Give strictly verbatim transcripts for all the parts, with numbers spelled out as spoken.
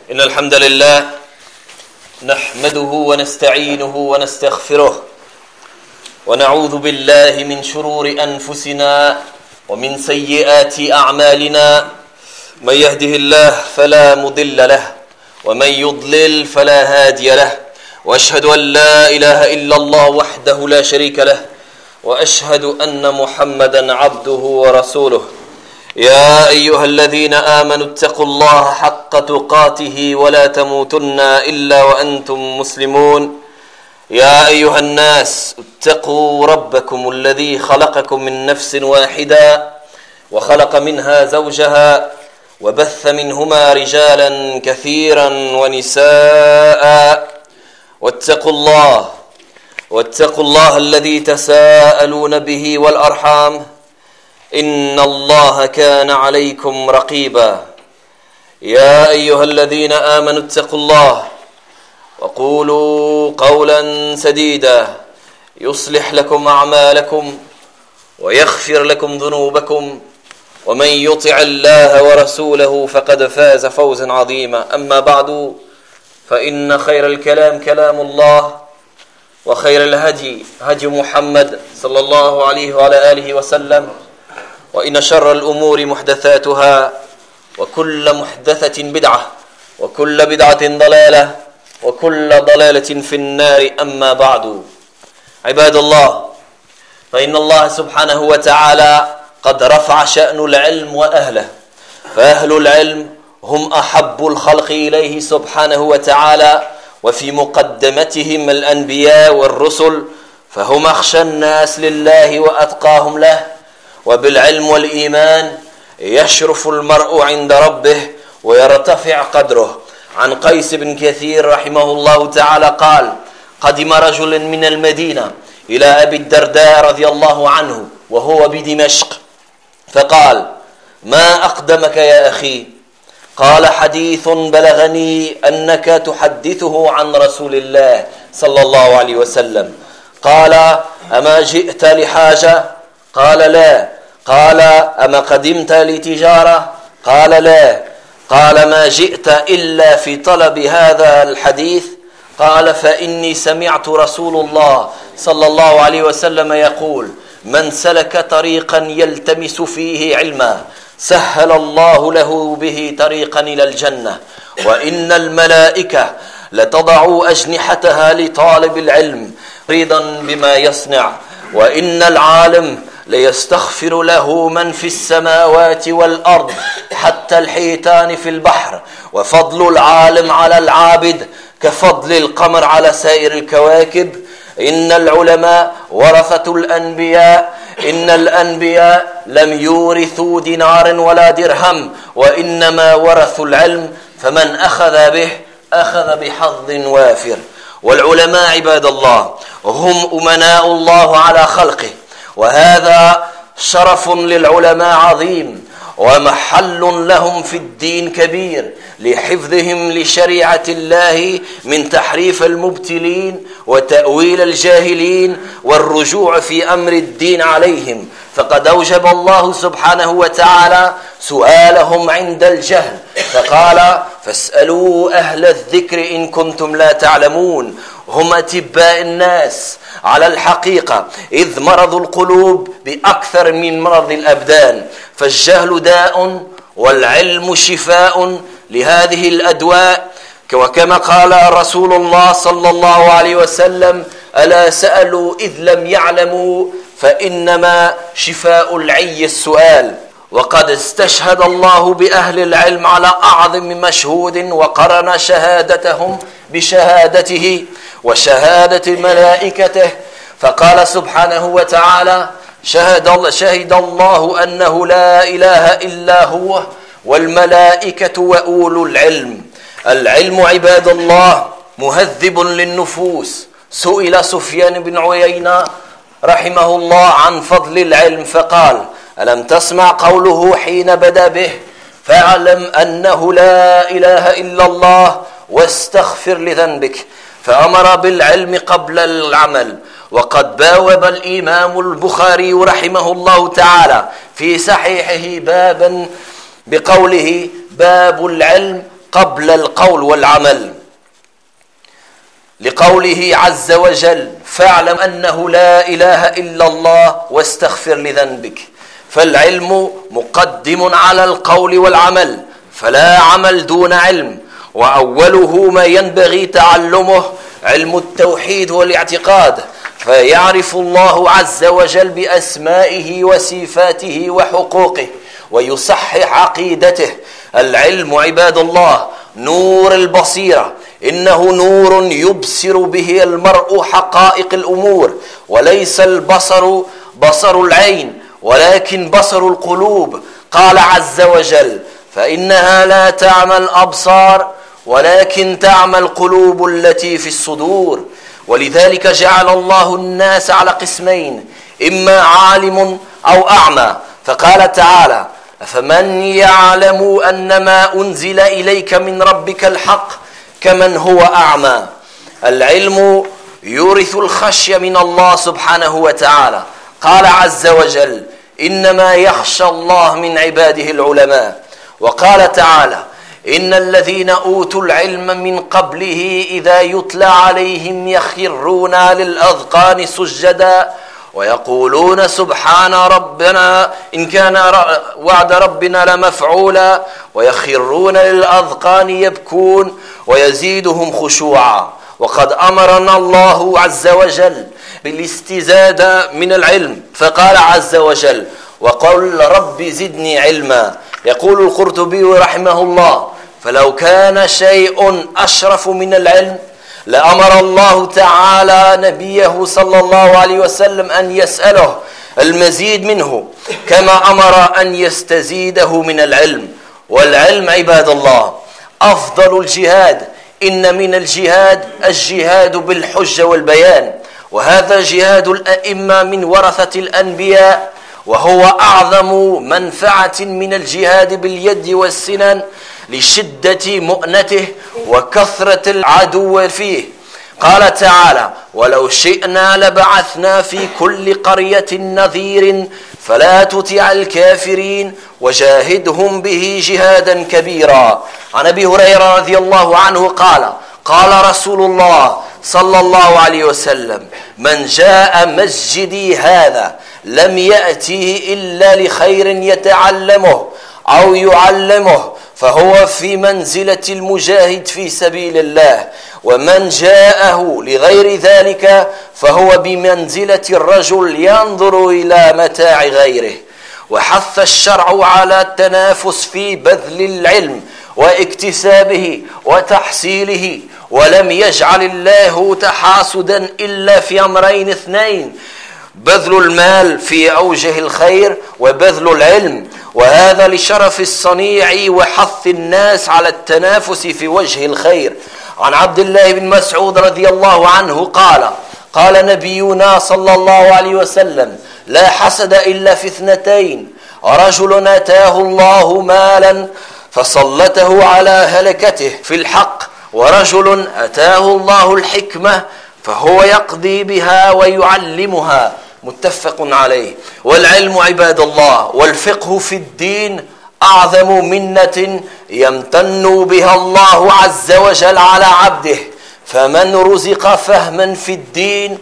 إن الحمد لله نحمده ونستعينه ونستغفره ونعوذ بالله من شرور أنفسنا ومن سيئات أعمالنا. من يهده الله فلا مضل له ومن يضلل فلا هادي له، وأشهد أن لا إله إلا الله وحده لا شريك له، وأشهد أن محمدا عبده ورسوله. يا أيها الذين آمنوا اتقوا الله حق تقاته ولا تموتن إلا وأنتم مسلمون. يا أيها الناس اتقوا ربكم الذي خلقكم من نفس واحدة وخلق منها زوجها وبث منهما رجالا كثيرا ونساء، واتقوا الله واتقوا الله الذي تساءلون به والأرحام، إن الله كان عليكم رقيبا. يا أيها الذين آمنوا اتقوا الله وقولوا قولا سديدا يصلح لكم أعمالكم ويغفر لكم ذنوبكم، ومن يطع الله ورسوله فقد فاز فوزا عظيما. أما بعد، فإن خير الكلام كلام الله، وخير الهدي هدي محمد صلى الله عليه وعلى آله وسلم، وإن شر الأمور محدثاتها، وكل محدثة بدعة، وكل بدعة ضلالة، وكل ضلالة في النار. أما بعد، عباد الله، فإن الله سبحانه وتعالى قد رفع شأن العلم وأهله، فأهل العلم هم أحب الخلق إليه سبحانه وتعالى، وفي مقدمتهم الأنبياء والرسل، فهم أخشى الناس لله وأتقاهم له. وبالعلم والإيمان يشرف المرء عند ربه ويرتفع قدره. عن قيس بن كثير رحمه الله تعالى قال: قدم رجل من المدينة إلى أبي الدرداء رضي الله عنه وهو بدمشق، فقال: ما أقدمك يا أخي؟ قال: حديث بلغني أنك تحدثه عن رسول الله صلى الله عليه وسلم. قال: أما جئت لحاجة؟ قال: لا. قال: أما قدمت لتجارة؟ قال: لا. قال: ما جئت إلا في طلب هذا الحديث؟ قال: فإني سمعت رسول الله صلى الله عليه وسلم يقول: من سلك طريقا يلتمس فيه علما سهل الله له به طريقا إلى الجنة. وإن الملائكة لتضع أجنحتها لطالب العلم رضا بما يصنع. وإن العالم ليستغفر له من في السماوات والأرض حتى الحيتان في البحر. وفضل العالم على العابد كفضل القمر على سائر الكواكب. إن العلماء ورثة الأنبياء، إن الأنبياء لم يورثوا دينارا ولا درهم، وإنما ورثوا العلم، فمن أخذ به أخذ بحظ وافر. والعلماء عباد الله هم أمناء الله على خلقه، وهذا شرف للعلماء عظيم، ومحل لهم في الدين كبير، لحفظهم لشريعة الله من تحريف المبتلين وتأويل الجاهلين والرجوع في أمر الدين عليهم. فقد أوجب الله سبحانه وتعالى سؤالهم عند الجهل، فقال: فاسألوا أهل الذكر إن كنتم لا تعلمون. هم أتباء الناس على الحقيقة، إذ مرض القلوب بأكثر من مرض الأبدان. فالجهل داء والعلم شفاء لهذه الأدواء. وكما قال رسول الله صلى الله عليه وسلم: ألا سألوا إذ لم يعلموا، فإنما شفاء العي السؤال. وقد استشهد الله بأهل العلم على أعظم مشهود، وقرن شهادتهم بشهادته وشهادة ملائكته، فقال سبحانه وتعالى: شهد الله, شهد الله أنه لا إله إلا هو والملائكة وأولو العلم. العلم عباد الله مهذب للنفوس. سئل سفيان بن عيينة رحمه الله عن فضل العلم فقال: ألم تسمع قوله حين بدأ به: فاعلم أنه لا إله إلا الله واستغفر لذنبك. فأمر بالعلم قبل العمل. وقد بوب الإمام البخاري رحمه الله تعالى في صحيحه بابا بقوله: باب العلم قبل القول والعمل، لقوله عز وجل: فاعلم أنه لا إله إلا الله واستغفر لذنبك. فالعلم مقدم على القول والعمل، فلا عمل دون علم، وأوله ما ينبغي تعلمه علم التوحيد والاعتقاد، فيعرف الله عز وجل بأسمائه وصفاته وحقوقه ويصحح عقيدته. العلم عباد الله نور البصيرة، إنه نور يبصر به المرء حقائق الأمور، وليس البصر بصر العين ولكن بصر القلوب. قال عز وجل: فإنها لا تعمى الأبصار ولكن تعمى القلوب التي في الصدور. ولذلك جعل الله الناس على قسمين: إما عالم أو أعمى. فقال تعالى: أفمن يعلم أنما أنزل إليك من ربك الحق كمن هو أعمى. العلم يورث الخشية من الله سبحانه وتعالى. قال عز وجل: إنما يخشى الله من عباده العلماء. وقال تعالى: إن الذين أوتوا العلم من قبله إذا يتلى عليهم يخرون للأذقان سجدا ويقولون سبحان ربنا إن كان وعد ربنا لمفعولا ويخرون للأذقان يبكون ويزيدهم خشوعا. وقد أمرنا الله عز وجل بالاستزادة من العلم، فقال عز وجل: وقل رب زدني علما. يقول القرطبي رحمه الله: فلو كان شيء أشرف من العلم لأمر الله تعالى نبيه صلى الله عليه وسلم أن يسأله المزيد منه، كما أمر أن يستزيده من العلم. والعلم عباد الله أفضل الجهاد. إن من الجهاد الجهاد بالحجة والبيان، وهذا جهاد الأئمة من ورثة الأنبياء، وهو أعظم منفعة من الجهاد باليد والسنن لشدة مؤنته وكثرة العدو فيه. قال تعالى: ولو شئنا لبعثنا في كل قرية نذير فلا تطع الكافرين وجاهدهم به جهادا كبيرا. عن أبي هريرة رضي الله عنه قال: قال رسول الله صلى الله عليه وسلم: من جاء مسجدي هذا لم يأته إلا لخير يتعلمه أو يعلمه فهو في منزلة المجاهد في سبيل الله، ومن جاءه لغير ذلك فهو بمنزلة الرجل ينظر إلى متاع غيره. وحث الشرع على التنافس في بذل العلم واكتسابه وتحصيله، ولم يجعل الله تحاسدا إلا في أمرين اثنين: بذل المال في أوجه الخير وبذل العلم، وهذا لشرف الصنيع وحث الناس على التنافس في وجه الخير. عن عبد الله بن مسعود رضي الله عنه قال: قال نبينا صلى الله عليه وسلم: لا حسد إلا في اثنتين: رجل أتاه الله مالا فسلطه على هلكته في الحق، ورجل أتاه الله الحكمة فهو يقضي بها ويعلمها. متفق عليه. والعلم عباد الله والفقه في الدين أعظم منة يمتن بها الله عز وجل على عبده، فمن رزق فهما في الدين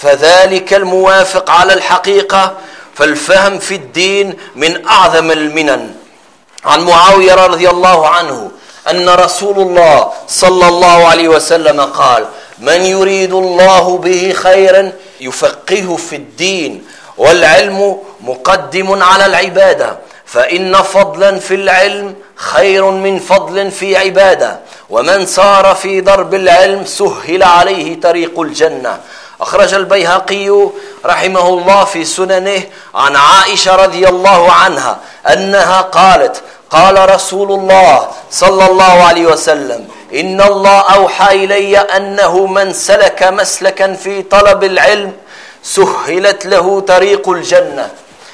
فذلك الموافق على الحقيقة، فالفهم في الدين من أعظم المنن. عن معاوية رضي الله عنه أن رسول الله صلى الله عليه وسلم قال: من يريد الله به خيرا يفقهه في الدين. والعلم مقدم على العبادة، فإن فضلا في العلم خير من فضل في عبادة، ومن سار في درب العلم سهل عليه طريق الجنة. أخرج البيهقي رحمه الله في سننه عن عائشة رضي الله عنها أنها قالت: قال رسول الله صلى الله عليه وسلم: إن الله أوحى إلي أنه من سلك مسلكا في طلب العلم سهلت له طريق الجنة،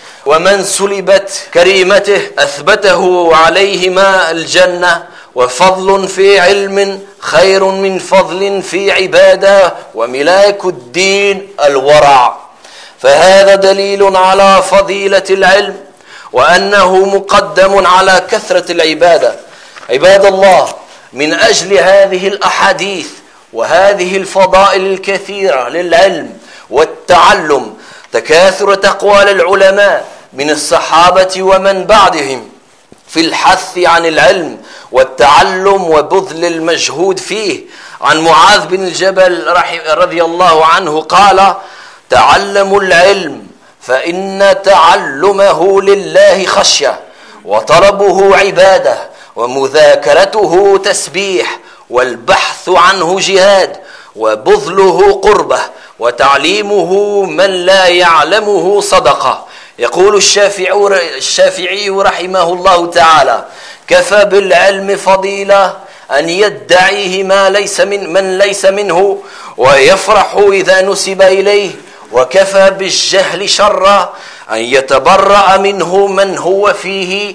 ومن سلبت كريمته أثبته عليهما الجنة. وفضل في علم خير من فضل في عبادة، وملاك الدين الورع. فهذا دليل على فضيلة العلم وأنه مقدم على كثرة العبادة. عباد الله، من أجل هذه الأحاديث وهذه الفضائل الكثيرة للعلم والتعلم تكاثرت أقوال العلماء من الصحابة ومن بعدهم في الحث عن العلم والتعلم وبذل المجهود فيه. عن معاذ بن الجبل رضي الله عنه قال: تعلموا العلم فإن تعلمه لله خشية، وطلبه عبادة، ومذاكرته تسبيح، والبحث عنه جهاد، وبذله قربة، وتعليمه من لا يعلمه صدقة. يقول الشافعي رحمه الله تعالى: كفى بالعلم فضيلة أن يدعيه ما ليس من من ليس منه ويفرح إذا نسب إليه، وكفى بالجهل شرا أن يتبرأ منه من هو فيه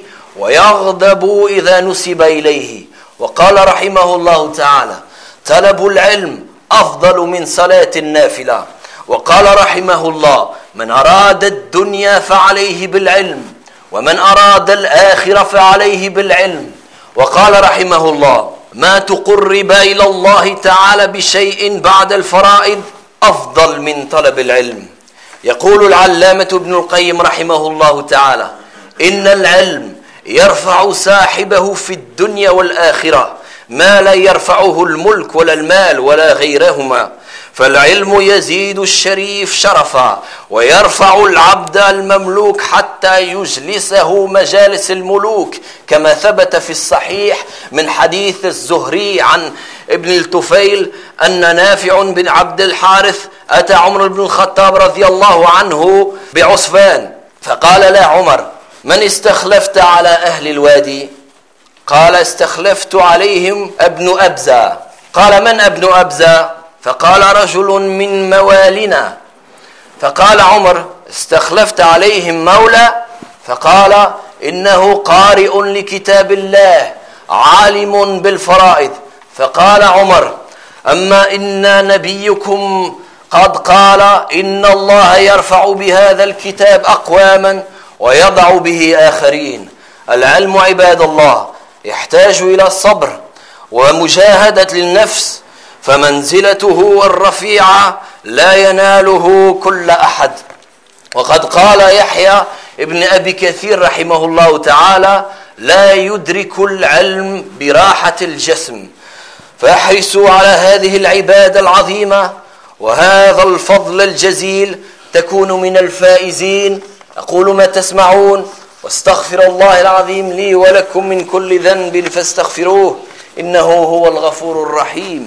ويغضب إذا نسب إليه. وقال رحمه الله تعالى: طلب العلم أفضل من صلاة النافلة. وقال رحمه الله: من أراد الدنيا فعليه بالعلم، ومن أراد الآخرة فعليه بالعلم. وقال رحمه الله: ما تقرب إلى الله تعالى بشيء بعد الفرائض أفضل من طلب العلم. يقول العلامة ابن القيم رحمه الله تعالى: إن العلم يرفع صاحبه في الدنيا والآخرة ما لا يرفعه الملك ولا المال ولا غيرهما، فالعلم يزيد الشريف شرفا ويرفع العبد المملوك حتى يجلسه مجالس الملوك، كما ثبت في الصحيح من حديث الزهري عن ابن الطفيل أن نافع بن عبد الحارث أتى عمر بن الخطاب رضي الله عنه بعصفان، فقال له عمر: من استخلفت على أهل الوادي؟ قال: استخلفت عليهم ابن أبزة. قال: من ابن أبزة؟ فقال: رجل من موالنا. فقال عمر: استخلفت عليهم مولى؟ فقال: إنه قارئ لكتاب الله عالم بالفرائض. فقال عمر: أما إن نبيكم قد قال إن الله يرفع بهذا الكتاب أقواما ويضع به آخرين. العلم عباد الله يحتاج إلى الصبر ومجاهدة للنفس، فمنزلته الرفيعة لا يناله كل أحد. وقد قال يحيى ابن أبي كثير رحمه الله تعالى: لا يدرك العلم براحة الجسم. فاحرصوا على هذه العبادة العظيمة وهذا الفضل الجزيل تكونوا من الفائزين. أقول ما تسمعون واستغفر الله العظيم لي ولكم من كل ذنب فاستغفروه إنه هو الغفور الرحيم.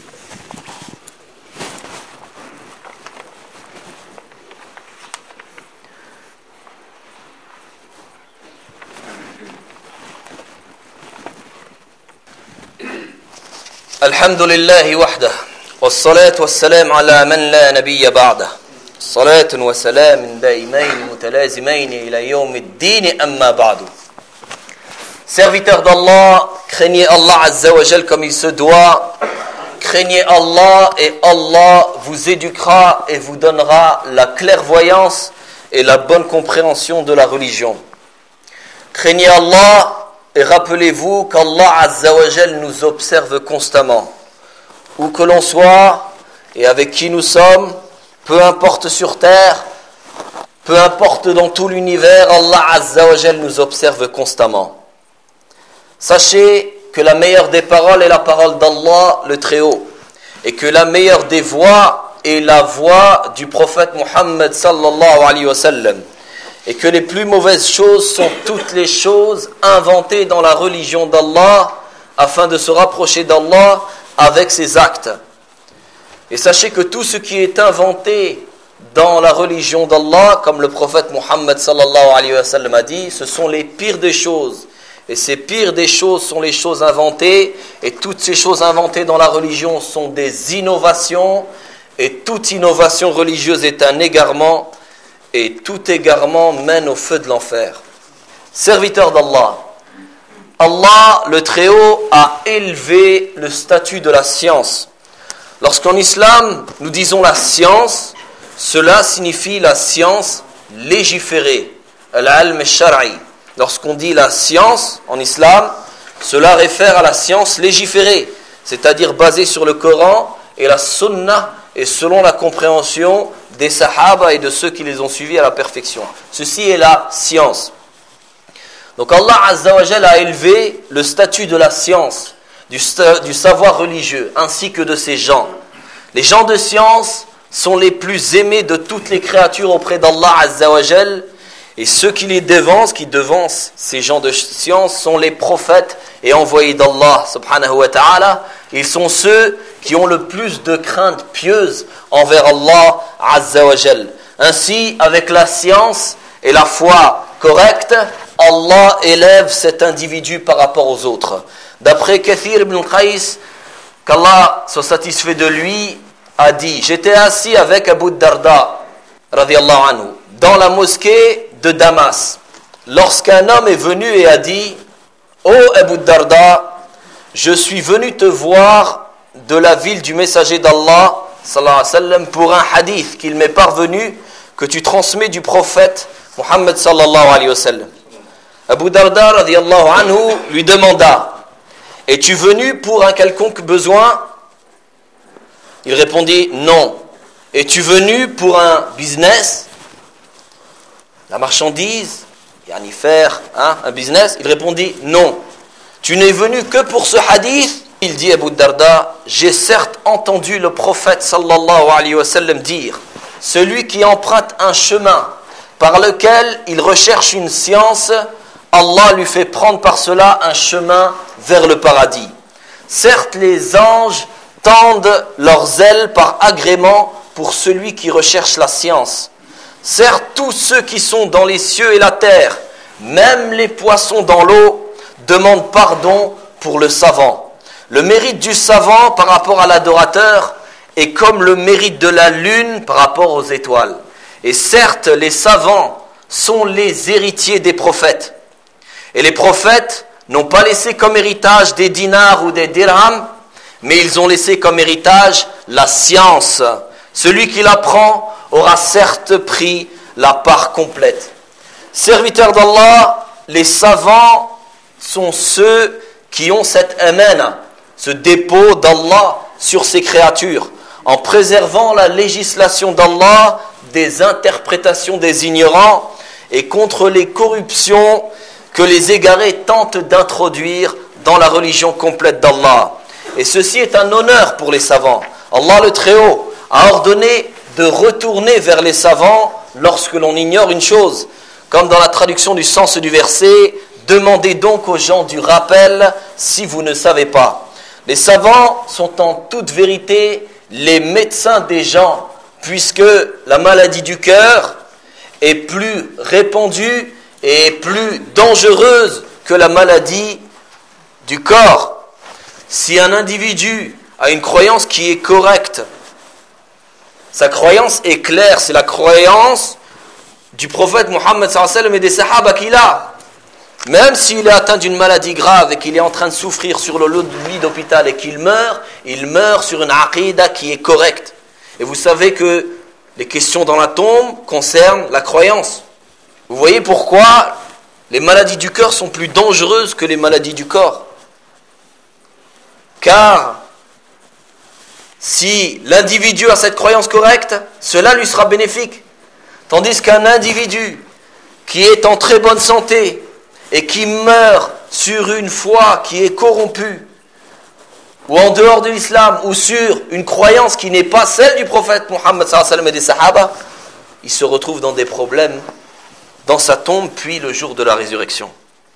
الحمد لله وحده والصلاة والسلام على من لا نبي بعده، صلاة وسلام دائمين متلازمين إلى يوم الدين. أما بعد. Serviteurs d'Allah, craignez Allah Azza wa Jal comme il se doit. Craignez Allah et Allah vous éduquera et vous donnera la clairvoyance et la bonne compréhension de la religion. Craignez Allah et rappelez-vous qu'Allah Azza wa Jal nous observe constamment. Où que l'on soit et avec qui nous sommes, peu importe sur terre, peu importe dans tout l'univers, Allah Azza wa Jal nous observe constamment. Sachez que la meilleure des paroles est la parole d'Allah le Très-Haut, et que la meilleure des voix est la voix du prophète Muhammad sallallahu alayhi wa sallam, et que les plus mauvaises choses sont toutes les choses inventées dans la religion d'Allah afin de se rapprocher d'Allah avec ses actes. Et sachez que tout ce qui est inventé dans la religion d'Allah, comme le prophète Muhammad sallallahu alayhi wa sallam a dit, ce sont les pires des choses. Et ces pires des choses sont les choses inventées, et toutes ces choses inventées dans la religion sont des innovations, et toute innovation religieuse est un égarement, et tout égarement mène au feu de l'enfer. Serviteur d'Allah, Allah le Très-Haut a élevé le statut de la science. Lorsqu'en islam nous disons la science, cela signifie la science légiférée, al-ilm al-shar'i. Lorsqu'on dit la science en islam, cela réfère à la science légiférée, c'est-à-dire basée sur le Coran et la Sunna, et selon la compréhension des Sahaba et de ceux qui les ont suivis à la perfection. Ceci est la science. Donc Allah Azza wa Jalla a élevé le statut de la science, du, du savoir religieux, ainsi que de ces gens. Les gens de science sont les plus aimés de toutes les créatures auprès d'Allah Azza wa Jalla, et ceux qui les devancent, qui devancent ces gens de science, sont les prophètes et envoyés d'Allah subhanahu wa ta'ala. Ils sont ceux qui ont le plus de crainte pieuse envers Allah Azza wa Jalla. Ainsi, avec la science et la foi correcte, Allah élève cet individu par rapport aux autres. D'après Kathir ibn Qais, qu'Allah soit satisfait de lui, a dit: j'étais assis avec Abu Darda radiyallahu anhu dans la mosquée de Damas, lorsqu'un homme est venu et a dit: ô Abu Darda, je suis venu te voir de la ville du messager d'Allah sallallahu alayhi wa sallam pour un hadith qu'il m'est parvenu que tu transmets du prophète Muhammad sallallahu alayhi wa sallam. Abu Darda radiyallahu anhu lui demanda: es-tu venu pour un quelconque besoin? Il répondit: non. Es-tu venu pour un business, la marchandise, yani faire hein, un business? Il répondit: non. Tu n'es venu que pour ce hadith? Il dit, Abu Darda: j'ai certes entendu le prophète sallallahu alayhi wa sallam dire: celui qui emprunte un chemin par lequel il recherche une science, Allah lui fait prendre par cela un chemin vers le paradis. Certes, les anges tendent leurs ailes par agrément pour celui qui recherche la science. Certes, tous ceux qui sont dans les cieux et la terre, même les poissons dans l'eau, demandent pardon pour le savant. Le mérite du savant par rapport à l'adorateur est comme le mérite de la lune par rapport aux étoiles. Et certes, les savants sont les héritiers des prophètes. Et les prophètes n'ont pas laissé comme héritage des dinars ou des dirhams, mais ils ont laissé comme héritage la science. Celui qui l'apprend aura certes pris la part complète. Serviteurs d'Allah, les savants sont ceux qui ont cette amana, ce dépôt d'Allah sur ses créatures, en préservant la législation d'Allah des interprétations des ignorants et contre les corruptions que les égarés tentent d'introduire dans la religion complète d'Allah. Et ceci est un honneur pour les savants. Allah le Très-Haut a ordonné de retourner vers les savants lorsque l'on ignore une chose. Comme dans la traduction du sens du verset: demandez donc aux gens du rappel si vous ne savez pas. Les savants sont en toute vérité les médecins des gens, puisque la maladie du cœur est plus répandue et plus dangereuse que la maladie du corps. Si un individu a une croyance qui est correcte, sa croyance est claire, c'est la croyance du prophète Muhammad sallallahu alayhi wa sallam et des sahaba qu'il a. Même s'il est atteint d'une maladie grave et qu'il est en train de souffrir sur le lit d'hôpital et qu'il meurt, il meurt sur une aqidah qui est correcte. Et vous savez que les questions dans la tombe concernent la croyance. Vous voyez pourquoi les maladies du cœur sont plus dangereuses que les maladies du corps. Car si l'individu a cette croyance correcte, cela lui sera bénéfique. Tandis qu'un individu qui est en très bonne santé et qui meurt sur une foi qui est corrompue, ou en dehors de l'islam, ou sur une croyance qui n'est pas celle du prophète Muhammad sallallahu alayhi wa sallam et des sahaba, il se retrouve dans des problèmes dans sa tombe, puis le jour de la résurrection.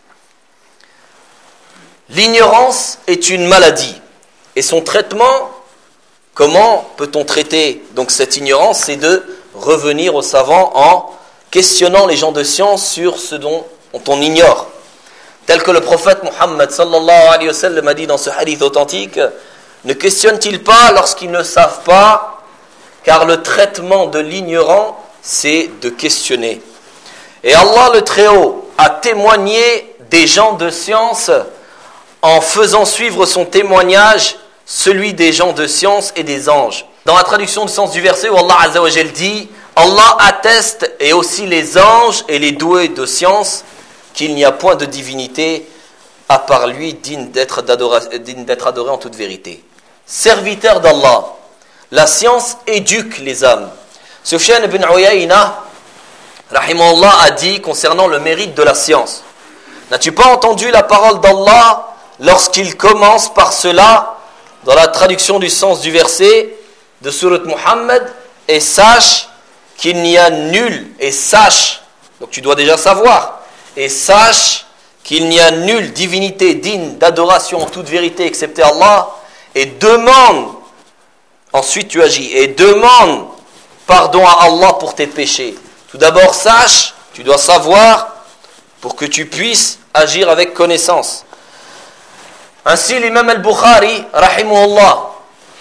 L'ignorance est une maladie. Et son traitement, comment peut-on traiter donc cette ignorance? C'est de revenir aux savants en questionnant les gens de science sur ce dont on ignore. Tel que le prophète Muhammad sallallahu alayhi wa sallam a dit dans ce hadith authentique: ne questionnent-ils pas lorsqu'ils ne savent pas? Car le traitement de l'ignorant, c'est de questionner. Et Allah le Très-Haut a témoigné des gens de science en faisant suivre son témoignage celui des gens de science et des anges. Dans la traduction du sens du verset où Allah Azza wa Jal dit: Allah atteste, et aussi les anges et les doués de science, qu'il n'y a point de divinité à part lui, digne d'être, digne d'être adoré en toute vérité. Serviteur d'Allah. La science éduque les âmes. Sufyan ibn Uyayna, rahimahullah, a dit concernant le mérite de la science. N'as-tu pas entendu la parole d'Allah lorsqu'il commence par cela dans la traduction du sens du verset de Surat Muhammad, et sache qu'il n'y a nul, et sache, donc tu dois déjà savoir, et sache qu'il n'y a nulle divinité digne d'adoration en toute vérité excepté Allah, et demande, ensuite tu agis, et demande pardon à Allah pour tes péchés. Tout d'abord sache, tu dois savoir pour que tu puisses agir avec connaissance. Ainsi l'imam al-Bukhari, rahimahullah,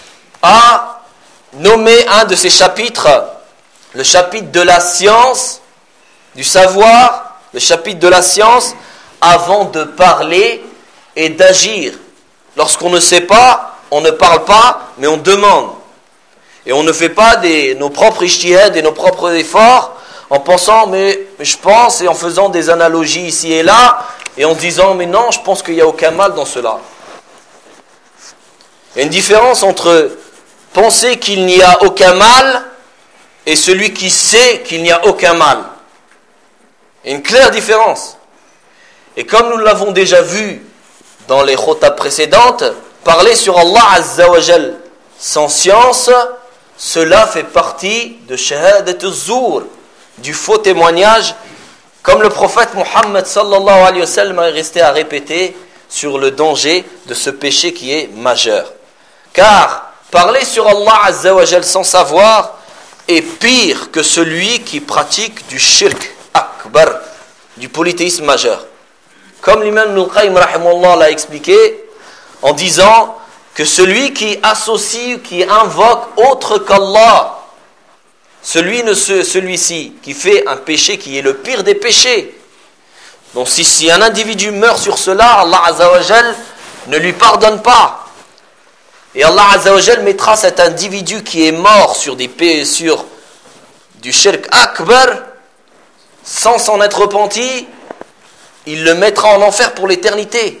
a nommé un de ses chapitres, le chapitre de la science, du savoir, le chapitre de la science, avant de parler et d'agir. Lorsqu'on ne sait pas, on ne parle pas, mais on demande. Et on ne fait pas des, nos propres ijtihad et nos propres efforts en pensant, mais, mais je pense, et en faisant des analogies ici et là, et en disant, mais non, je pense qu'il n'y a aucun mal dans cela. Il y a une différence entre penser qu'il n'y a aucun mal et celui qui sait qu'il n'y a aucun mal. Il y a une claire différence. Et comme nous l'avons déjà vu dans les khotab précédentes, parler sur Allah Azza wa Jal sans science, cela fait partie de shahadat az-zur, du faux témoignage, comme le prophète Muhammad sallallahu alayhi wa sallam est resté à répéter sur le danger de ce péché qui est majeur. Car parler sur Allah Azza wa Jal sans savoir est pire que celui qui pratique du shirk akbar, du polythéisme majeur. Comme l'imam Ibn al-Qayyim rahimahullah l'a expliqué en disant que celui qui associe, qui invoque autre qu'Allah, celui ne se, celui-ci qui fait un péché qui est le pire des péchés. Donc si, si un individu meurt sur cela, Allah Azza wa Jal ne lui pardonne pas. Et Allah Azza wa Jal mettra cet individu qui est mort sur, des, sur du shirk akbar, sans s'en être repenti, il le mettra en enfer pour l'éternité.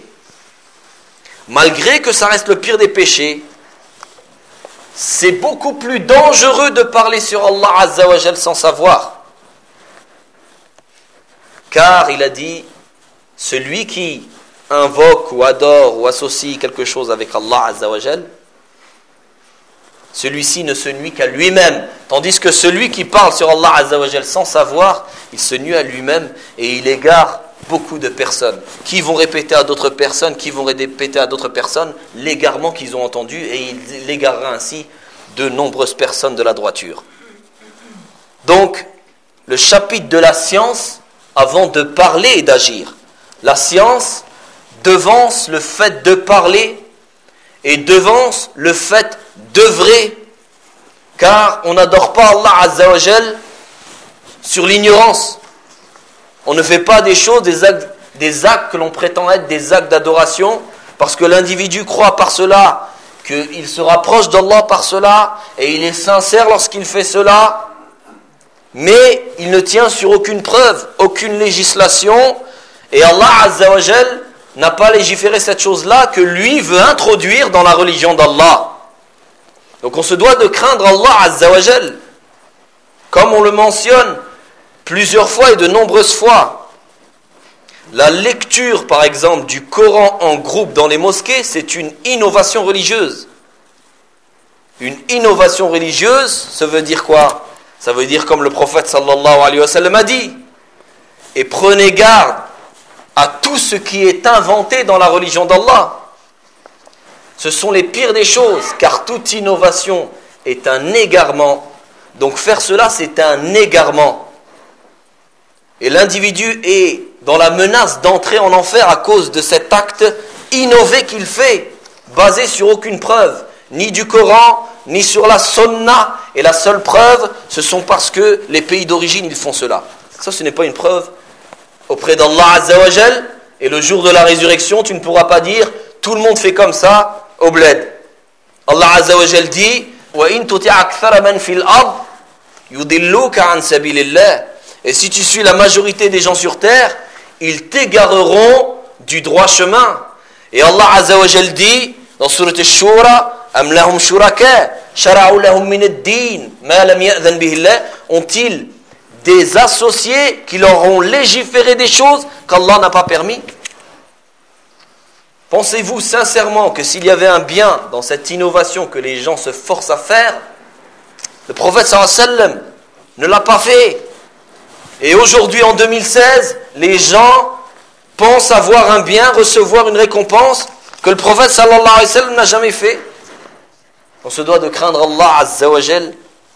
Malgré que ça reste le pire des péchés, c'est beaucoup plus dangereux de parler sur Allah Azza wa Jal sans savoir. Car il a dit, celui qui invoque ou adore ou associe quelque chose avec Allah Azza wa Jal, celui-ci ne se nuit qu'à lui-même. Tandis que celui qui parle sur Allah Azza wa Jal sans savoir, il se nuit à lui-même et il égare beaucoup de personnes qui vont répéter à d'autres personnes, qui vont répéter à d'autres personnes l'égarement qu'ils ont entendu, et il égarera ainsi de nombreuses personnes de la droiture. Donc, le chapitre de la science, avant de parler et d'agir. La science devance le fait de parler et devance le fait d'œuvrer, car on n'adore pas Allah Azza wa Jal sur l'ignorance. On ne fait pas des choses, des actes, des actes que l'on prétend être des actes d'adoration, parce que l'individu croit par cela qu'il se rapproche d'Allah par cela, et il est sincère lorsqu'il fait cela, mais il ne tient sur aucune preuve, aucune législation, et Allah Azza wa Jal n'a pas légiféré cette chose-là que lui veut introduire dans la religion d'Allah. Donc on se doit de craindre Allah Azza wa Jal, comme on le mentionne plusieurs fois et de nombreuses fois. La lecture, par exemple, du Coran en groupe dans les mosquées, c'est une innovation religieuse. Une innovation religieuse, ça veut dire quoi? Ça veut dire comme le prophète sallallahu alayhi wa sallam a dit, et prenez garde à tout ce qui est inventé dans la religion d'Allah. Ce sont les pires des choses, car toute innovation est un égarement. Donc faire cela, c'est un égarement. Et l'individu est dans la menace d'entrer en enfer à cause de cet acte innové qu'il fait, basé sur aucune preuve, ni du Coran, ni sur la Sunna. Et la seule preuve, ce sont parce que les pays d'origine, ils font cela. Ça, ce n'est pas une preuve auprès d'Allah Azza wa Jal. Et le jour de la résurrection, tu ne pourras pas dire, tout le monde fait comme ça au bled. Allah Azza wa Jal dit, وَإِن تُطِعْ أَكْثَرَ مَنْ فِي الْأَرْضِ يُضِلُّوكَ عَنْ سَبِيلِ اللَّهِ. Et si tu suis la majorité des gens sur terre, ils t'égareront du droit chemin. Et Allah Azza wa Jal dit dans Surat Ash-Shura, Am lahum shuraka shara'u lahum min ad-din ma lam ya'dhan bihi Allah, ont-ils des associés qui leur ont légiféré des choses qu'Allah n'a pas permis? Pensez-vous sincèrement que s'il y avait un bien dans cette innovation que les gens se forcent à faire, le prophète sallallahu alayhi wa sallam ne l'a pas fait? Et aujourd'hui, en deux mille seize, les gens pensent avoir un bien, recevoir une récompense que le prophète sallallahu alayhi wa sallam n'a jamais fait. On se doit de craindre Allah Azza wa Jal,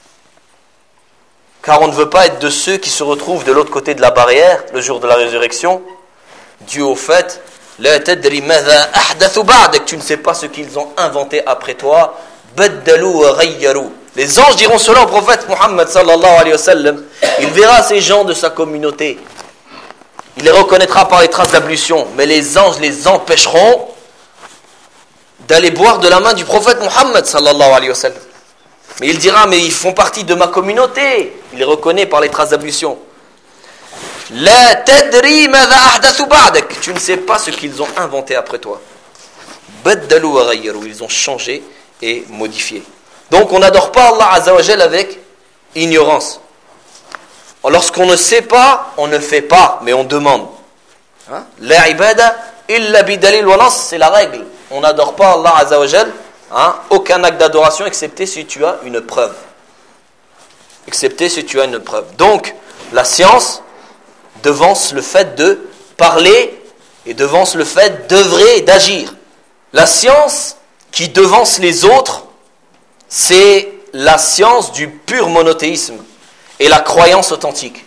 car on ne veut pas être de ceux qui se retrouvent de l'autre côté de la barrière le jour de la résurrection, dû au fait La tadri madha ahdathu ba'dak, tu ne sais pas ce qu'ils ont inventé après toi. Baddalu wa ghayyaru. Les anges diront cela au prophète Muhammad sallallahu alayhi wa sallam. Il verra ces gens de sa communauté. Il les reconnaîtra par les traces d'ablution, mais les anges les empêcheront d'aller boire de la main du prophète Muhammad sallallahu alayhi wa sallam. Mais il dira, mais ils font partie de ma communauté. Il les reconnaît par les traces d'ablution. La tadri madha ahdathu ba'dak, tu ne sais pas ce qu'ils ont inventé après toi. Baddalu wa ghayyaru, ils ont changé et modifié. Donc on n'adore pas Allah Azza wa Jal avec ignorance. Lorsqu'on ne sait pas, on ne fait pas, mais on demande. Hein? La ibada illa bidalil wa nas, c'est la règle. On n'adore pas Allah Azza wa Jal, hein? Aucun acte d'adoration excepté si tu as une preuve. Excepté si tu as une preuve. Donc la science devance le fait de parler et devance le fait d'œuvrer et d'agir. La science qui devance les autres, c'est la science du pur monothéisme et la croyance authentique.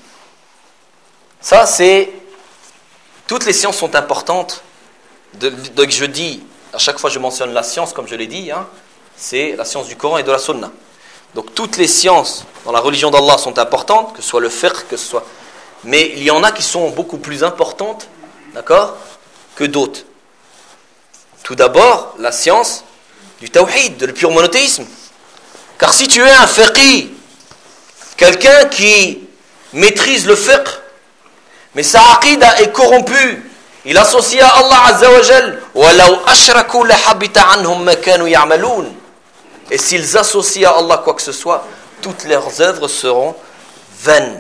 Ça, c'est... Toutes les sciences sont importantes. Donc je dis, à chaque fois je mentionne la science, comme je l'ai dit, hein, c'est la science du Coran et de la Sunna. Donc toutes les sciences dans la religion d'Allah sont importantes, que ce soit le fiqh, que ce soit... Mais il y en a qui sont beaucoup plus importantes, d'accord, que d'autres. Tout d'abord, la science du tawhid, de le pur monothéisme. Car si tu es un faqih, quelqu'un qui maîtrise le fiqh, mais sa aqida est corrompue, il associe à Allah Azza wa Jal, وَلَوْ أَشْرَكُوا لَحَبِّتَ عَنْهُمْ مَا كَانُوا يَعْمَلُونَ. Et s'ils associent à Allah quoi que ce soit, toutes leurs œuvres seront vaines.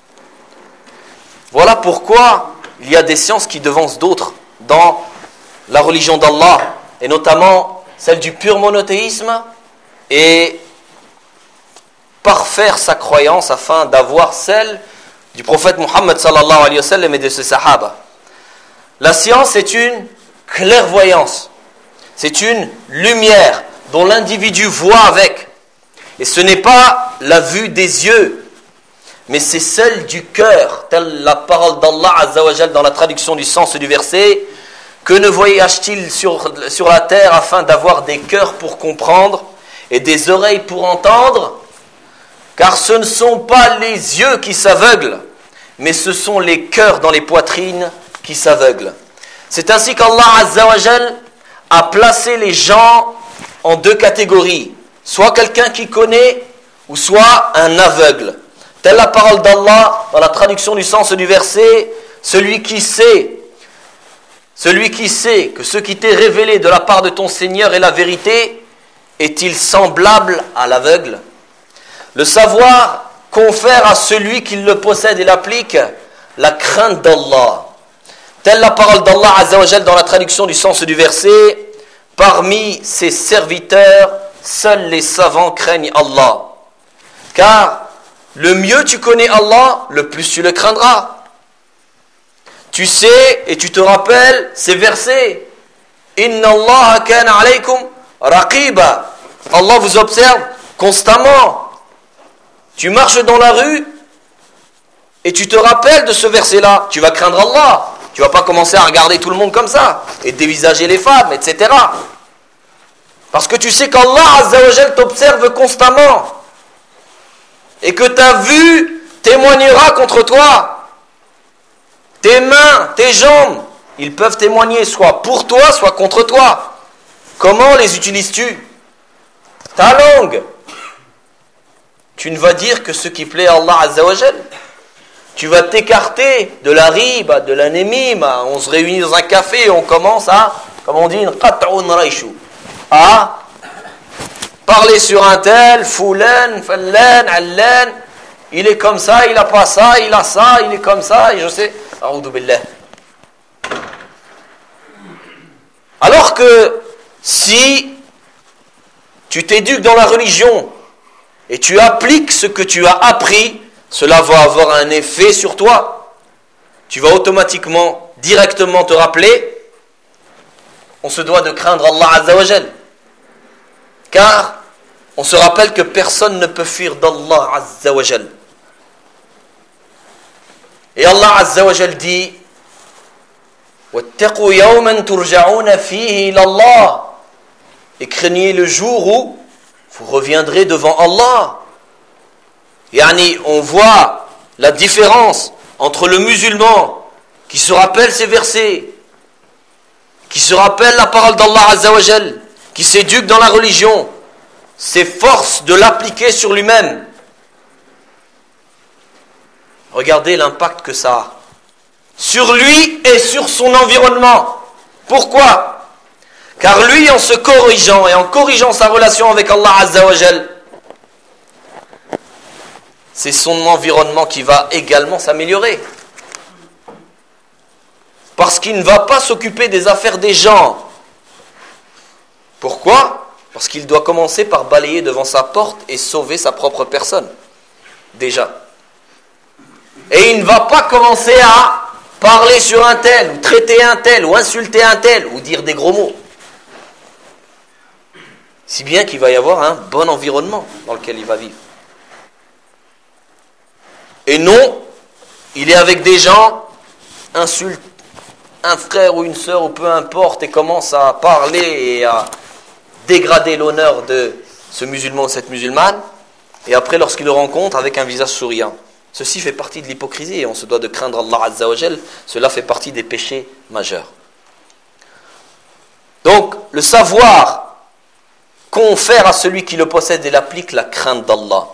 Voilà pourquoi il y a des sciences qui devancent d'autres dans la religion d'Allah, et notamment celle du pur monothéisme, et parfaire sa croyance afin d'avoir celle du prophète Muhammad sallallahu alayhi wa sallam et de ses sahaba. La science est une clairvoyance, c'est une lumière dont l'individu voit avec, et ce n'est pas la vue des yeux, mais c'est celle du cœur, telle la parole d'Allah Azza wa Jal dans la traduction du sens du verset. Que ne voyage-t-il sur, sur la terre afin d'avoir des cœurs pour comprendre et des oreilles pour entendre? Car ce ne sont pas les yeux qui s'aveuglent, mais ce sont les cœurs dans les poitrines qui s'aveuglent. C'est ainsi qu'Allah Azza wa Jal a placé les gens en deux catégories, soit quelqu'un qui connaît ou soit un aveugle. Telle la parole d'Allah dans la traduction du sens du verset, celui qui sait, celui qui sait que ce qui t'est révélé de la part de ton Seigneur est la vérité, est-il semblable à l'aveugle? Le savoir confère à celui qui le possède et l'applique la crainte d'Allah. Telle la parole d'Allah Azza wa Jal dans la traduction du sens du verset, parmi ses serviteurs, seuls les savants craignent Allah. Car le mieux tu connais Allah, le plus tu le craindras. Tu sais et tu te rappelles ces versets. Inna Allah kana alaykum raqiba. Allah vous observe constamment. Tu marches dans la rue et tu te rappelles de ce verset-là. Tu vas craindre Allah. Tu vas pas commencer à regarder tout le monde comme ça et dévisager les femmes, et cetera. Parce que tu sais qu'Allah Azza wa Jal t'observe constamment. Et que ta vue témoignera contre toi. Tes mains, tes jambes, ils peuvent témoigner soit pour toi, soit contre toi. Comment les utilises-tu? Ta langue. Tu ne vas dire que ce qui plaît à Allah Azza wa Jal. Tu vas t'écarter de la riba, de la nemima. On se réunit dans un café et on commence à, comme on dit, à parler sur un tel, foulan, fallan, allan. Il est comme ça, il a pas ça, il a ça, il est comme ça, et je sais. A'oudou billah. Alors que si tu t'éduques dans la religion et tu appliques ce que tu as appris, cela va avoir un effet sur toi. Tu vas automatiquement, directement te rappeler, on se doit de craindre Allah Azza wa Jal. Car on se rappelle que personne ne peut fuir d'Allah Azza wa Jal. Et Allah Azza wa Jal dit وَاتَّقُوا يَوْمًا تُرْجَعُونَ فِيهِ إِلَى اللَّهِ. Et craignez le jour où vous reviendrez devant Allah. Yani, on voit la différence entre le musulman qui se rappelle ces versets, qui se rappelle la parole d'Allah Azza wa Jal, qui s'éduque dans la religion, s'efforce de l'appliquer sur lui-même. Regardez l'impact que ça a sur lui et sur son environnement. Pourquoi ? Car lui, en se corrigeant et en corrigeant sa relation avec Allah Azza wa Jal, c'est son environnement qui va également s'améliorer. Parce qu'il ne va pas s'occuper des affaires des gens. Pourquoi ? Parce qu'il doit commencer par balayer devant sa porte et sauver sa propre personne. Déjà. Et il ne va pas commencer à parler sur un tel, ou traiter un tel, ou insulter un tel, ou dire des gros mots. Si bien qu'il va y avoir un bon environnement dans lequel il va vivre. Et non, il est avec des gens, insulte un frère ou une sœur, ou peu importe, et commence à parler et à dégrader l'honneur de ce musulman ou cette musulmane, et après, lorsqu'il le rencontre, avec un visage souriant. Ceci fait partie de l'hypocrisie et on se doit de craindre Allah Azza wa Jal. Cela fait partie des péchés majeurs. Donc, le savoir confère à celui qui le possède et l'applique la crainte d'Allah.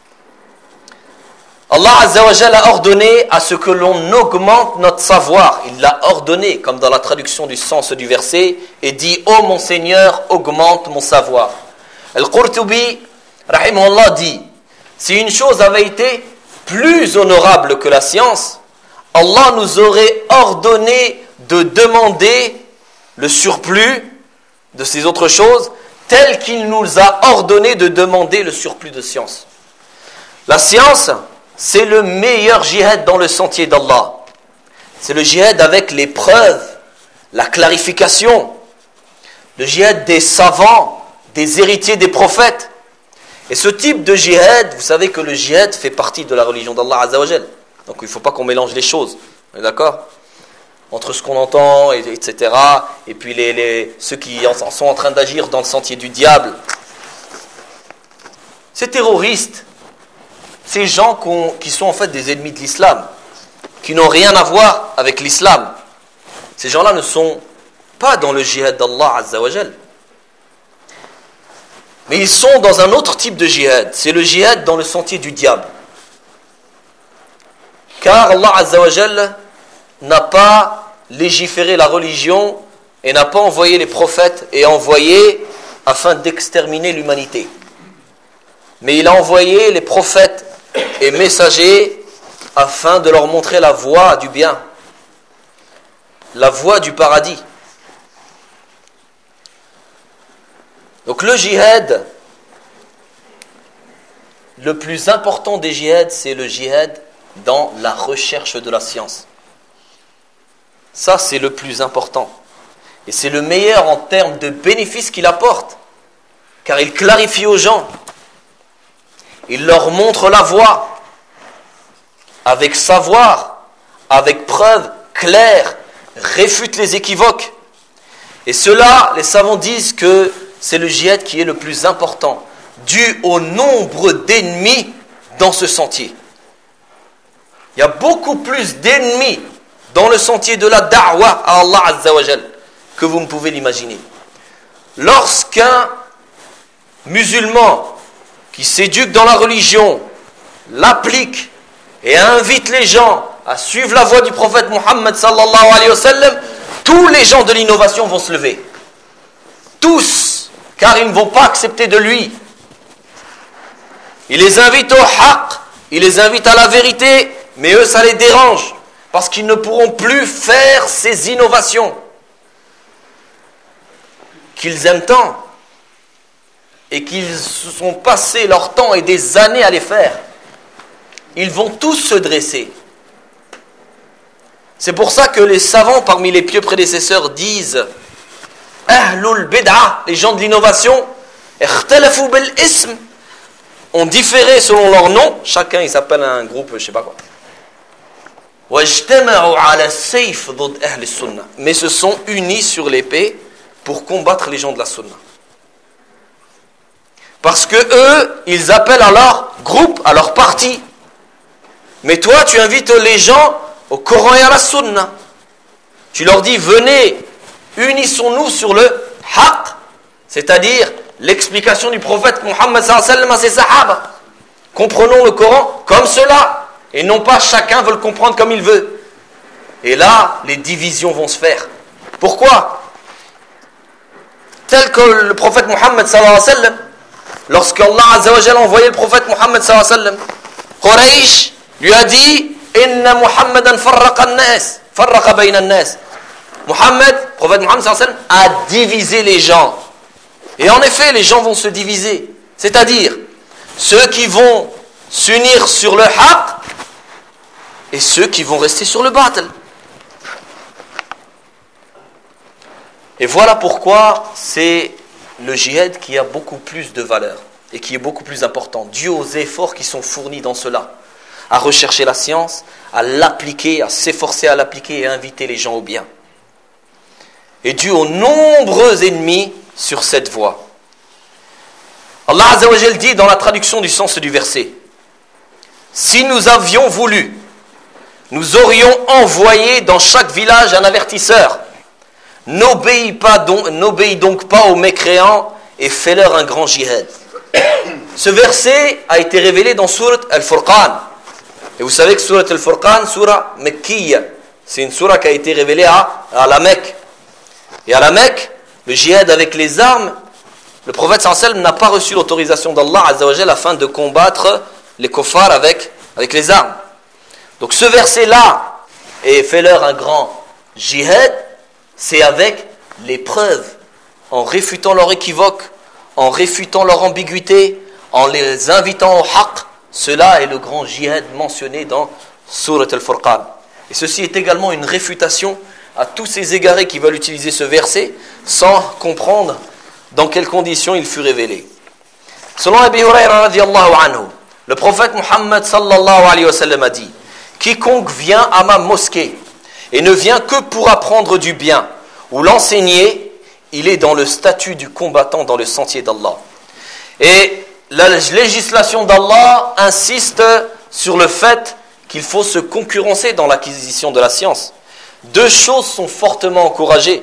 Allah Azza wa Jal a ordonné à ce que l'on augmente notre savoir. Il l'a ordonné, comme dans la traduction du sens du verset, et dit « Ô mon Seigneur, augmente mon savoir ». Al-Qurtubi, rahimahullah, dit « Si une chose avait été plus honorable que la science, Allah nous aurait ordonné de demander le surplus de ces autres choses, tel qu'il nous a ordonné de demander le surplus de science. » La science, c'est le meilleur jihad dans le sentier d'Allah. C'est le jihad avec les preuves, la clarification, le jihad des savants, des héritiers des prophètes. Et ce type de jihad, vous savez que le jihad fait partie de la religion d'Allah Azza wa Jal. Donc il ne faut pas qu'on mélange les choses. On est d'accord ? Entre ce qu'on entend, et, etc. Et puis les, les, ceux qui en sont en train d'agir dans le sentier du diable. Ces terroristes, ces gens qu'on, qui sont en fait des ennemis de l'islam, qui n'ont rien à voir avec l'islam, ces gens-là ne sont pas dans le jihad d'Allah Azza wa Jal. Mais ils sont dans un autre type de jihad. C'est le jihad dans le sentier du diable. Car Allah Azza wa Jal n'a pas légiféré la religion et n'a pas envoyé les prophètes et envoyé afin d'exterminer l'humanité. Mais il a envoyé les prophètes et messagers afin de leur montrer la voie du bien, la voie du paradis. Donc le djihad, le plus important des djihads, c'est le djihad dans la recherche de la science. Ça, c'est le plus important. Et c'est le meilleur en termes de bénéfices qu'il apporte. Car il clarifie aux gens. Il leur montre la voie. Avec savoir, avec preuves claires, réfute les équivoques. Et cela, les savants disent que c'est le djihad qui est le plus important, dû au nombre d'ennemis dans ce sentier. Il y a beaucoup plus d'ennemis dans le sentier de la da'wa à Allah Azza wa Jal que vous ne pouvez l'imaginer. Lorsqu'un musulman qui s'éduque dans la religion, l'applique et invite les gens à suivre la voie du prophète Muhammad sallallahu alayhi wa sallam, tous les gens de l'innovation vont se lever. Tous, car ils ne vont pas accepter de lui. Il les invite au haqq, il les invite à la vérité, mais eux ça les dérange, parce qu'ils ne pourront plus faire ces innovations qu'ils aiment tant, et qu'ils se sont passés leur temps et des années à les faire. Ils vont tous se dresser. C'est pour ça que les savants parmi les pieux prédécesseurs disent Ahlul bid'ah, les gens de l'innovation, ikhtalafu bil ism, ont différé selon leur nom, chacun il s'appelle un groupe, je sais pas quoi. Wajtama'u ala sayf ضد ahl as-sunnah, mais se sont unis sur l'épée pour combattre les gens de la sunna. Parce que eux, ils appellent à leur groupe, à leur parti. Mais toi, tu invites les gens au Coran et à la sunna. Tu leur dis, venez, unissons-nous sur le haqq, c'est-à-dire l'explication du prophète Muhammad sallallahu alayhi wa sallam à ses sahaba. Comprenons le Coran comme cela, et non pas chacun veut le comprendre comme il veut. Et là, les divisions vont se faire. Pourquoi ? Tel que le prophète Muhammad sallallahu alayhi wa sallam, lorsqu'Allah azza wa jalla a envoyé le prophète Muhammad sallallahu alayhi wa sallam, Quraysh lui a dit Inna Muhammadan farraqa an-nas, farraqa bayna an-nas. Muhammad, le prophète Muhammad sallallahu alayhi wa sallam, a divisé les gens. Et en effet, les gens vont se diviser. C'est-à-dire, ceux qui vont s'unir sur le haqq et ceux qui vont rester sur le batil. Et voilà pourquoi c'est le djihad qui a beaucoup plus de valeur et qui est beaucoup plus important, dû aux efforts qui sont fournis dans cela, à rechercher la science, à l'appliquer, à s'efforcer à l'appliquer et à inviter les gens au bien. Et dû aux nombreux ennemis sur cette voie. Allah Azza wa Jal dit dans la traduction du sens du verset, si nous avions voulu, nous aurions envoyé dans chaque village un avertisseur. N'obéis pas donc, n'obéis donc pas aux mécréants et fais-leur un grand jihad. Ce verset a été révélé dans Surat Al-Furqan. Et vous savez que Surat Al-Furqan, Surah Mekkiya, c'est une surah qui a été révélée à, à la Mecque. Et à la Mecque, le jihad avec les armes, le prophète sallallahu alayhi wa sallam n'a pas reçu l'autorisation d'Allah Azza wa Jalla afin de combattre les kuffars avec, avec les armes. Donc ce verset-là, et fais-leur un grand jihad, c'est avec les preuves, en réfutant leur équivoque, en réfutant leur ambiguïté, en les invitant au haqq. Cela est le grand jihad mentionné dans Surat Al-Furqan. Et ceci est également une réfutation à tous ces égarés qui veulent utiliser ce verset sans comprendre dans quelles conditions il fut révélé. Selon Abi Hurayra radiyallahu anhu, le prophète Muhammad sallallahu alayhi wa sallam a dit « Quiconque vient à ma mosquée et ne vient que pour apprendre du bien ou l'enseigner, il est dans le statut du combattant dans le sentier d'Allah. » Et la législation d'Allah insiste sur le fait qu'il faut se concurrencer dans l'acquisition de la science. Deux choses sont fortement encouragées.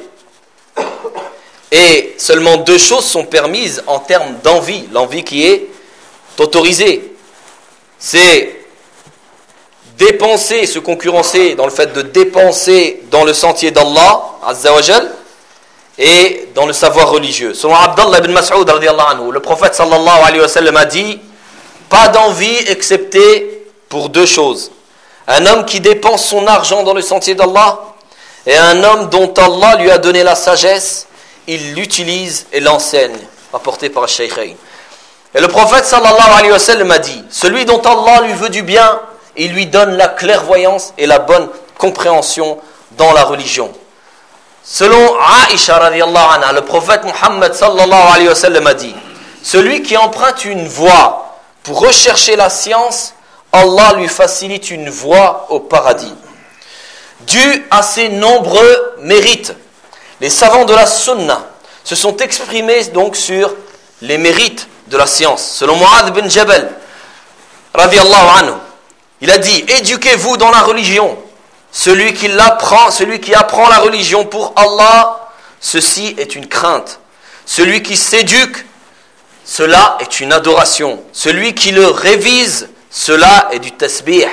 Et seulement deux choses sont permises en termes d'envie. L'envie qui est autorisée. C'est dépenser, se concurrencer dans le fait de dépenser dans le sentier d'Allah, Azza wa Jal, et dans le savoir religieux. Selon Abdallah ibn Mas'ud, le prophète sallallahu alayhi wa sallam a dit « Pas d'envie excepté pour deux choses. Un homme qui dépense son argent dans le sentier d'Allah et un homme dont Allah lui a donné la sagesse, il l'utilise et l'enseigne. » Rapporté par Shaykhayn. Et le prophète sallallahu alayhi wa sallam a dit « Celui dont Allah lui veut du bien, il lui donne la clairvoyance et la bonne compréhension dans la religion. » Selon Aïcha radiyallahu anha, le prophète Muhammad sallallahu alayhi wa sallam a dit « Celui qui emprunte une voie pour rechercher la science, Allah lui facilite une voie au paradis. » Dû à ses nombreux mérites, les savants de la sunna se sont exprimés donc sur les mérites de la science. Selon Mu'adh bin Jabal radiyallahu anhu, il a dit « Éduquez-vous dans la religion. Celui qui l'apprend, celui qui apprend la religion pour Allah, ceci est une crainte. Celui qui s'éduque, cela est une adoration. Celui qui le révise, cela est du tasbih.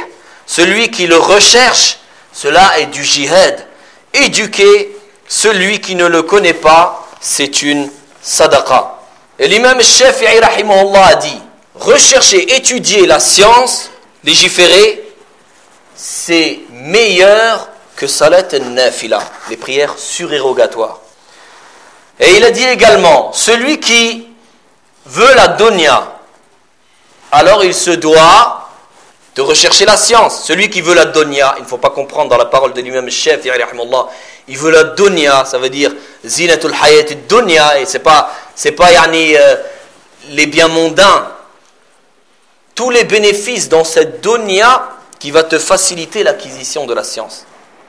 celui qui le recherche, cela est du jihad. Éduquer celui qui ne le connaît pas, c'est une sadaqa. Et l'imam Shafi'i rahimahullah a dit, rechercher, étudier la science, légiférer, c'est meilleur que salat al-nafila, les prières surérogatoires. Et il a dit également, celui qui veut la dunya, alors il se doit de rechercher la science. Celui qui veut la dunya, il ne faut pas comprendre dans la parole de l'imam Shafi'i rahimahullah, il veut la dunya, ça veut dire zinatul hayat ad-dunya, et c'est pas c'est pas yani, euh, les biens mondains, tous les bénéfices dans cette dunya qui va te faciliter l'acquisition de la science. D'accord ?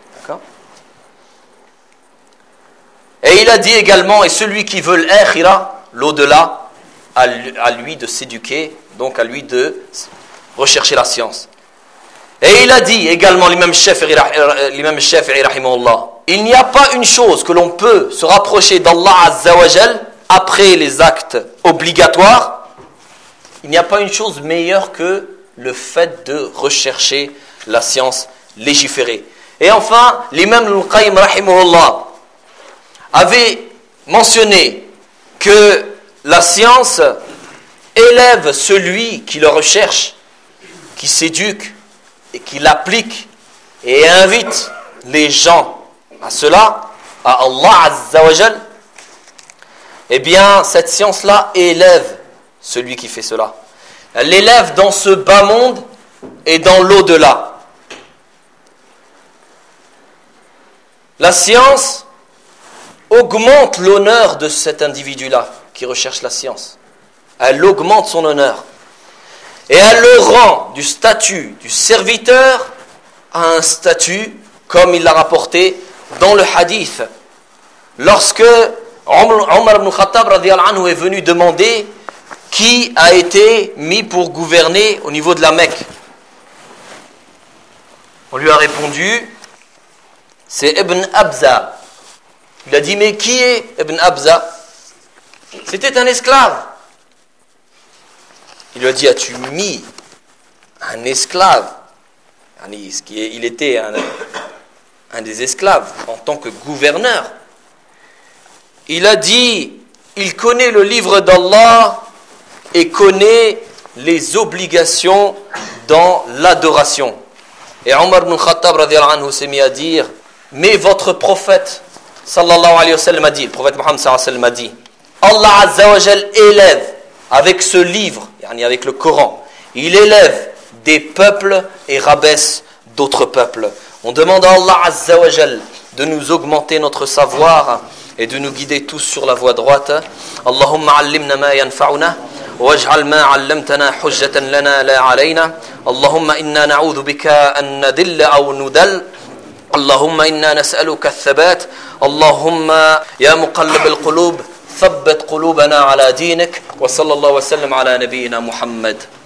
Et il a dit également, et celui qui veut l'akhira, l'au-delà, à lui de s'éduquer, donc à lui de rechercher la science. Et il a dit également, l'imam Shafi'i, l'imam Shafi'i rahimahullah, il n'y a pas une chose que l'on peut se rapprocher d'Allah Azza wa Jal après les actes obligatoires, il n'y a pas une chose meilleure que le fait de rechercher la science légiférée. Et enfin, l'imam Al-Qayyim rahimahullah avait mentionné que la science élève celui qui le recherche, qui s'éduque et qui l'applique et invite les gens à cela, à Allah Azza wa Jal. Eh bien, cette science-là élève celui qui fait cela. Elle l'élève dans ce bas monde et dans l'au-delà. La science augmente l'honneur de cet individu-là qui recherche la science. Elle augmente son honneur. Et elle le rend du statut du serviteur à un statut, comme il l'a rapporté dans le hadith. Lorsque Omar ibn Khattab radiyallahu anhu est venu demander qui a été mis pour gouverner au niveau de la Mecque, on lui a répondu, c'est Ibn Abza. Il a dit, mais qui est Ibn Abza? C'était un esclave. Il lui a dit, as-tu mis un esclave? Il était un, un des esclaves en tant que gouverneur. Il a dit, il connaît le livre d'Allah et connaît les obligations dans l'adoration. Et Omar ibn Khattab radiyallahu anhu s'est mis à dire, mais votre prophète sallallahu alayhi wa sallam a dit, le prophète Mohammed sallallahu alayhi wa sallam a dit, Allah Azza wa Jal élève avec ce livre, yani avec le Coran, il élève des peuples et rabaisse d'autres peuples. On demande à Allah Azza wa Jal de nous augmenter notre savoir et de nous guider tous sur la voie droite. Allahumma allimna ma yanfa'una waj'al ma 'allamtana hujjatan lana la 'alayna. Allahumma inna na'udhu bika an nadilla aw nudal. Allahumma inna nas'aluka ath-thabat. Allahumma ya muqallib al-qulub ثبت قلوبنا على دينك وصلى الله وسلم على نبينا محمد